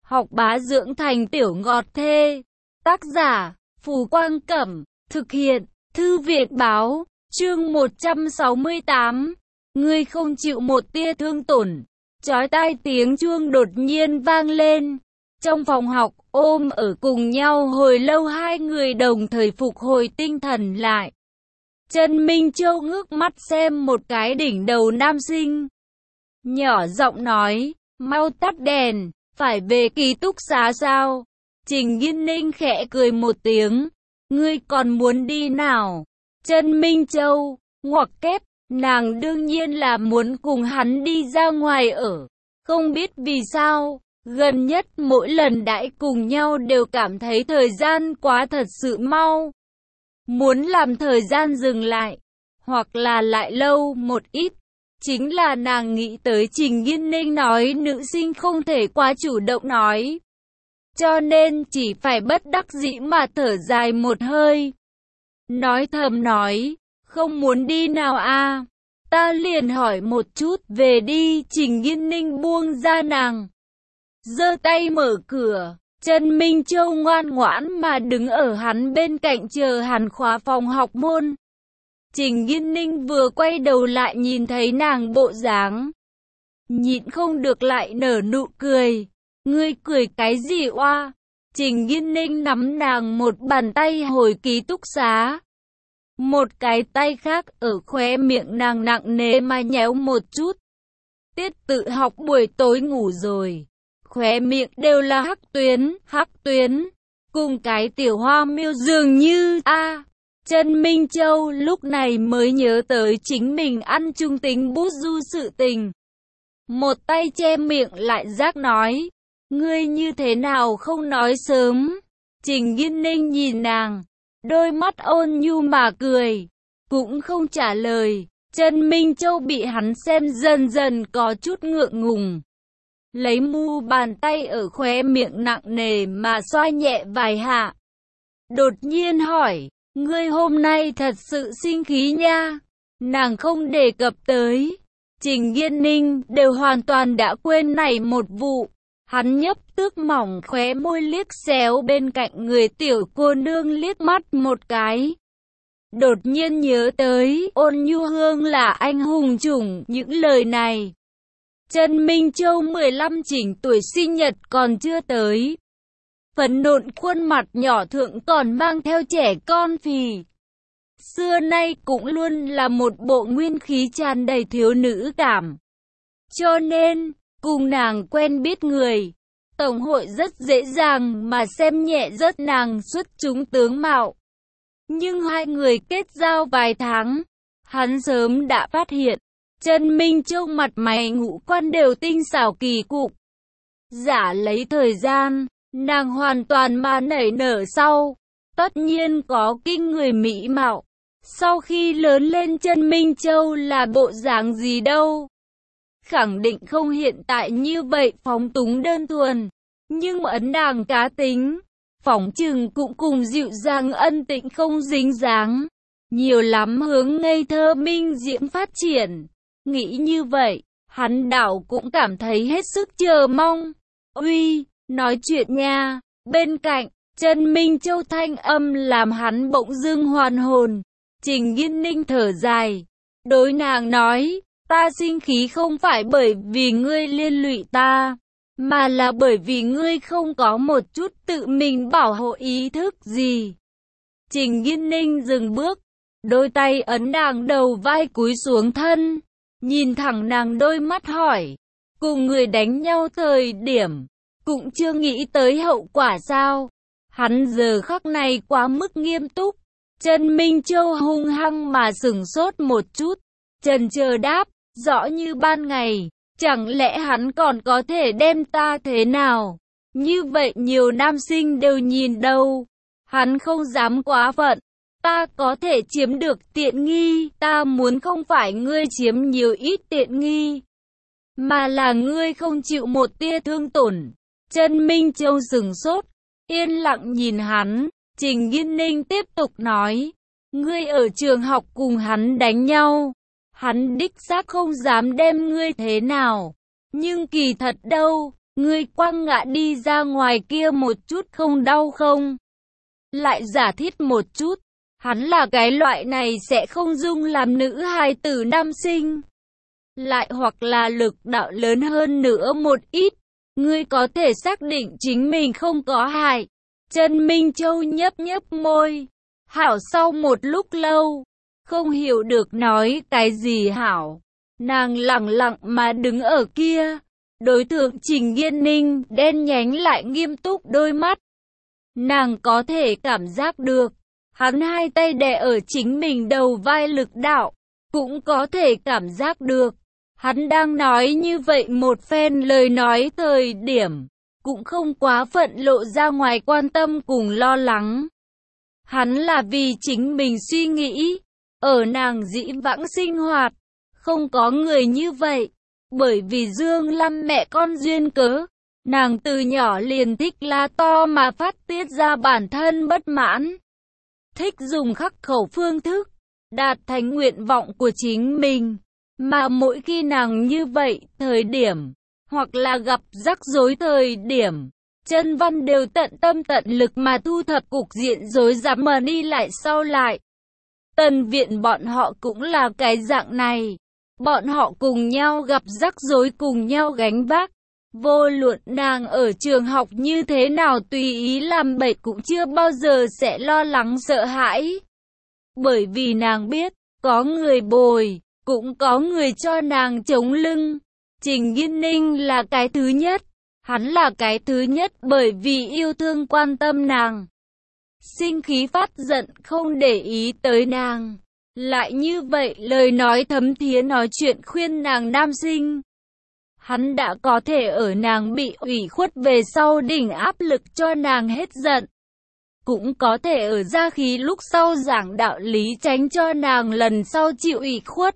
học bá dưỡng thành tiểu ngọt thê. Tác giả, Phù Quang Cẩm, thực hiện, Thư viện Báo, chương 168. Ngươi không chịu một tia thương tổn. Chói tai tiếng chuông đột nhiên vang lên. Trong phòng học, ôm ở cùng nhau hồi lâu hai người đồng thời phục hồi tinh thần lại. Trần Minh Châu ngước mắt xem một cái đỉnh đầu nam sinh. Nhỏ giọng nói, mau tắt đèn, phải về ký túc xá sao? Trình Nghiên Ninh khẽ cười một tiếng, ngươi còn muốn đi nào? Trần Minh Châu, ngoặc kép, nàng đương nhiên là muốn cùng hắn đi ra ngoài ở. Không biết vì sao, gần nhất mỗi lần đãi cùng nhau đều cảm thấy thời gian quá thật sự mau. Muốn làm thời gian dừng lại, hoặc là lại lâu một ít. Chính là nàng nghĩ tới Trình Nghiên Ninh nói nữ sinh không thể quá chủ động nói. Cho nên chỉ phải bất đắc dĩ mà thở dài một hơi. Nói thầm nói, không muốn đi nào à? Ta liền hỏi một chút, về đi. Trình Nghiên Ninh buông ra nàng, giơ tay mở cửa. Trần Minh Châu ngoan ngoãn mà đứng ở hắn bên cạnh chờ hắn khóa phòng học môn. Trình Nghiên Ninh vừa quay đầu lại nhìn thấy nàng bộ dáng, nhịn không được lại nở nụ cười. Ngươi cười cái gì oa? Trình Nghiên Ninh nắm nàng một bàn tay hồi ký túc xá. Một cái tay khác ở khóe miệng nàng nặng nề mà nhéo một chút. Tiết tự học buổi tối ngủ rồi. Khóe miệng đều là hắc tuyến. Cùng cái tiểu hoa miêu dường như Trần Minh Châu lúc này mới nhớ tới chính mình ăn trung tính bút du sự tình. Một tay che miệng lại giác nói, ngươi như thế nào không nói sớm? Trình Nghiên Ninh nhìn nàng, đôi mắt ôn nhu mà cười, cũng không trả lời. Trần Minh Châu bị hắn xem dần dần có chút ngượng ngùng. Lấy mu bàn tay ở khóe miệng nặng nề mà xoa nhẹ vài hạ. Đột nhiên hỏi, ngươi hôm nay thật sự sinh khí nha. Nàng không đề cập tới. Trình Nghiên Ninh đều hoàn toàn đã quên này một vụ. Hắn nhấp tước mỏng khóe môi liếc xéo bên cạnh người tiểu cô nương liếc mắt một cái. Đột nhiên nhớ tới Ôn Nhu Hương là anh hùng chủng những lời này. Trần Minh Châu 15 chỉnh tuổi sinh nhật còn chưa tới. Phấn nộn khuôn mặt nhỏ thượng còn mang theo trẻ con phì. Xưa nay cũng luôn là một bộ nguyên khí tràn đầy thiếu nữ cảm. Cho nên, cùng nàng quen biết người, Tổng hội rất dễ dàng mà xem nhẹ rớt nàng xuất chúng tướng mạo. Nhưng hai người kết giao vài tháng, hắn sớm đã phát hiện, Trần Minh Châu mặt mày ngũ quan đều tinh xảo kỳ cục. Giả lấy thời gian, nàng hoàn toàn mà nảy nở sau, tất nhiên có kinh người mỹ mạo. Sau khi lớn lên Trần Minh Châu là bộ dáng gì đâu? Khẳng định không hiện tại như vậy phóng túng đơn thuần, nhưng ấn nàng cá tính, phỏng chừng cũng cùng dịu dàng ân tĩnh không dính dáng, nhiều lắm hướng ngây thơ minh diễm phát triển. Nghĩ như vậy, hắn đảo cũng cảm thấy hết sức chờ mong. Uy, nói chuyện nha. Bên cạnh, Trần Minh Châu thanh âm làm hắn bỗng dưng hoàn hồn. Trình Nghiên Ninh thở dài, đối nàng nói, ta sinh khí không phải bởi vì ngươi liên lụy ta, mà là bởi vì ngươi không có một chút tự mình bảo hộ ý thức gì. Trình Nghiên Ninh dừng bước, đôi tay ấn nàng đầu vai cúi xuống thân, nhìn thẳng nàng đôi mắt hỏi, cùng người đánh nhau thời điểm, cũng chưa nghĩ tới hậu quả sao? Hắn giờ khắc này quá mức nghiêm túc. Trần Minh Châu hung hăng mà sửng sốt một chút, chần chờ đáp, rõ như ban ngày, chẳng lẽ hắn còn có thể đem ta thế nào? Như vậy nhiều nam sinh đều nhìn đâu. Hắn không dám quá phận. Ta có thể chiếm được tiện nghi, ta muốn không phải ngươi chiếm nhiều ít tiện nghi, mà là ngươi không chịu một tia thương tổn. Trần Minh Châu sửng sốt, yên lặng nhìn hắn. Trình Nghiên Ninh tiếp tục nói, ngươi ở trường học cùng hắn đánh nhau, hắn đích xác không dám đem ngươi thế nào, nhưng kỳ thật đâu, Ngươi quăng ngã đi ra ngoài kia một chút không đau không? Lại giả thiết một chút, hắn là cái loại này sẽ không dung làm nữ hài tử nam sinh. Lại hoặc là lực đạo lớn hơn nữa một ít, ngươi có thể xác định chính mình không có hại. Trần Minh Châu nhấp nhấp môi. Hảo sau một lúc lâu, không hiểu được nói cái gì hảo. Nàng lặng lặng mà đứng ở kia. Đối tượng Trình Nghiên Ninh đen nhánh lại nghiêm túc đôi mắt. Nàng có thể cảm giác được, hắn hai tay đè ở chính mình đầu vai lực đạo. Cũng có thể cảm giác được, hắn đang nói như vậy một phen lời nói thời điểm. Cũng không quá phận lộ ra ngoài quan tâm cùng lo lắng. Hắn là vì chính mình suy nghĩ, ở nàng dĩ vãng sinh hoạt, không có người như vậy. Bởi vì Dương Lâm mẹ con duyên cớ, nàng từ nhỏ liền thích la to mà phát tiết ra bản thân bất mãn. Thích dùng khắc khẩu phương thức, đạt thành nguyện vọng của chính mình. Mà mỗi khi nàng như vậy, thời điểm, hoặc là gặp rắc rối thời điểm, Trần Văn đều tận tâm tận lực mà thu thập cục diện rối rắm mà đi lại sau lại. Tần Viện bọn họ cũng là cái dạng này. Bọn họ cùng nhau gặp rắc rối cùng nhau gánh vác. Vô luận nàng ở trường học như thế nào tùy ý làm bậy cũng chưa bao giờ sẽ lo lắng sợ hãi. Bởi vì nàng biết, có người bồi, cũng có người cho nàng chống lưng. Trình Nghiên Ninh là cái thứ nhất. Hắn là cái thứ nhất bởi vì yêu thương quan tâm nàng. Sinh khí phát giận không để ý tới nàng. Lại như vậy lời nói thấm thía nói chuyện khuyên nàng nam sinh. Hắn đã có thể ở nàng bị ủy khuất về sau đỉnh áp lực cho nàng hết giận. Cũng có thể ở ra khí lúc sau giảng đạo lý tránh cho nàng lần sau chịu ủy khuất.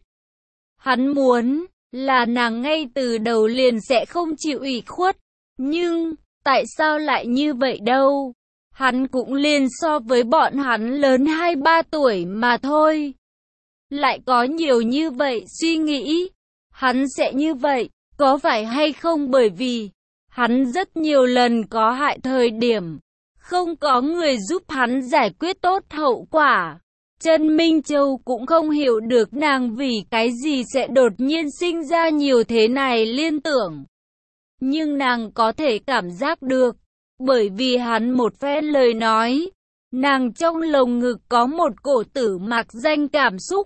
Hắn muốn là nàng ngay từ đầu liền sẽ không chịu ủy khuất. Nhưng, tại sao lại như vậy đâu? Hắn cũng liền so với bọn hắn lớn 2-3 tuổi mà thôi. Lại có nhiều như vậy suy nghĩ. Hắn sẽ như vậy, có phải hay không bởi vì hắn rất nhiều lần có hại thời điểm. Không có người giúp hắn giải quyết tốt hậu quả. Trần Minh Châu cũng không hiểu được nàng vì cái gì sẽ đột nhiên sinh ra nhiều thế này liên tưởng. Nhưng nàng có thể cảm giác được, bởi vì hắn một phen lời nói, nàng trong lồng ngực có một cổ tử mạc danh cảm xúc.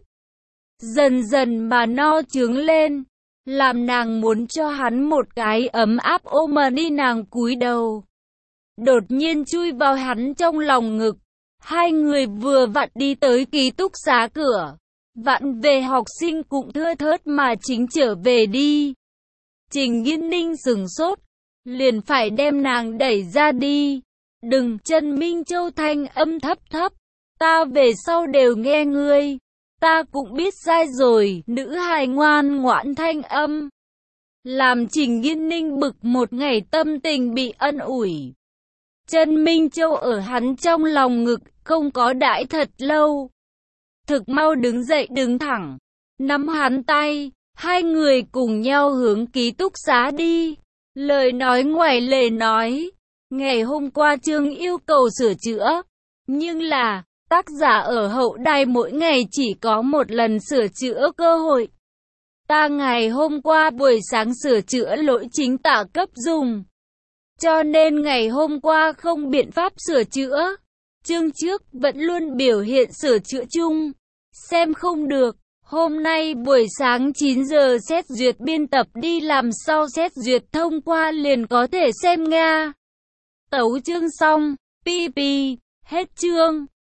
Dần dần mà no trướng lên, làm nàng muốn cho hắn một cái ấm áp ôm mà đi nàng cúi đầu. Đột nhiên chui vào hắn trong lòng ngực, hai người vừa vặn đi tới ký túc xá cửa. Vặn về học sinh cũng thưa thớt mà chính trở về đi. Trình Nghiên Ninh sửng sốt, liền phải đem nàng đẩy ra đi. Đừng, Trần Minh Châu thanh âm thấp thấp, ta về sau đều nghe ngươi. Ta cũng biết sai rồi, nữ hài ngoan ngoãn thanh âm. Làm Trình Nghiên Ninh bực một ngày tâm tình bị ân ủi. Trần Minh Châu ở hắn trong lòng ngực, không có đãi thật lâu. Thực mau đứng dậy đứng thẳng, nắm hắn tay, hai người cùng nhau hướng ký túc xá đi. Lời nói ngoài lề nói, ngày hôm qua Trương yêu cầu sửa chữa, nhưng là, tác giả ở hậu đài mỗi ngày chỉ có một lần sửa chữa cơ hội. Ta ngày hôm qua buổi sáng sửa chữa lỗi chính tả cấp dùng. Cho nên ngày hôm qua không biện pháp sửa chữa. Chương trước vẫn luôn biểu hiện sửa chữa chung. Xem không được. Hôm nay buổi sáng 9 giờ xét duyệt biên tập đi làm sau xét duyệt thông qua liền có thể xem Nga. Tấu chương xong. PP. Hết chương.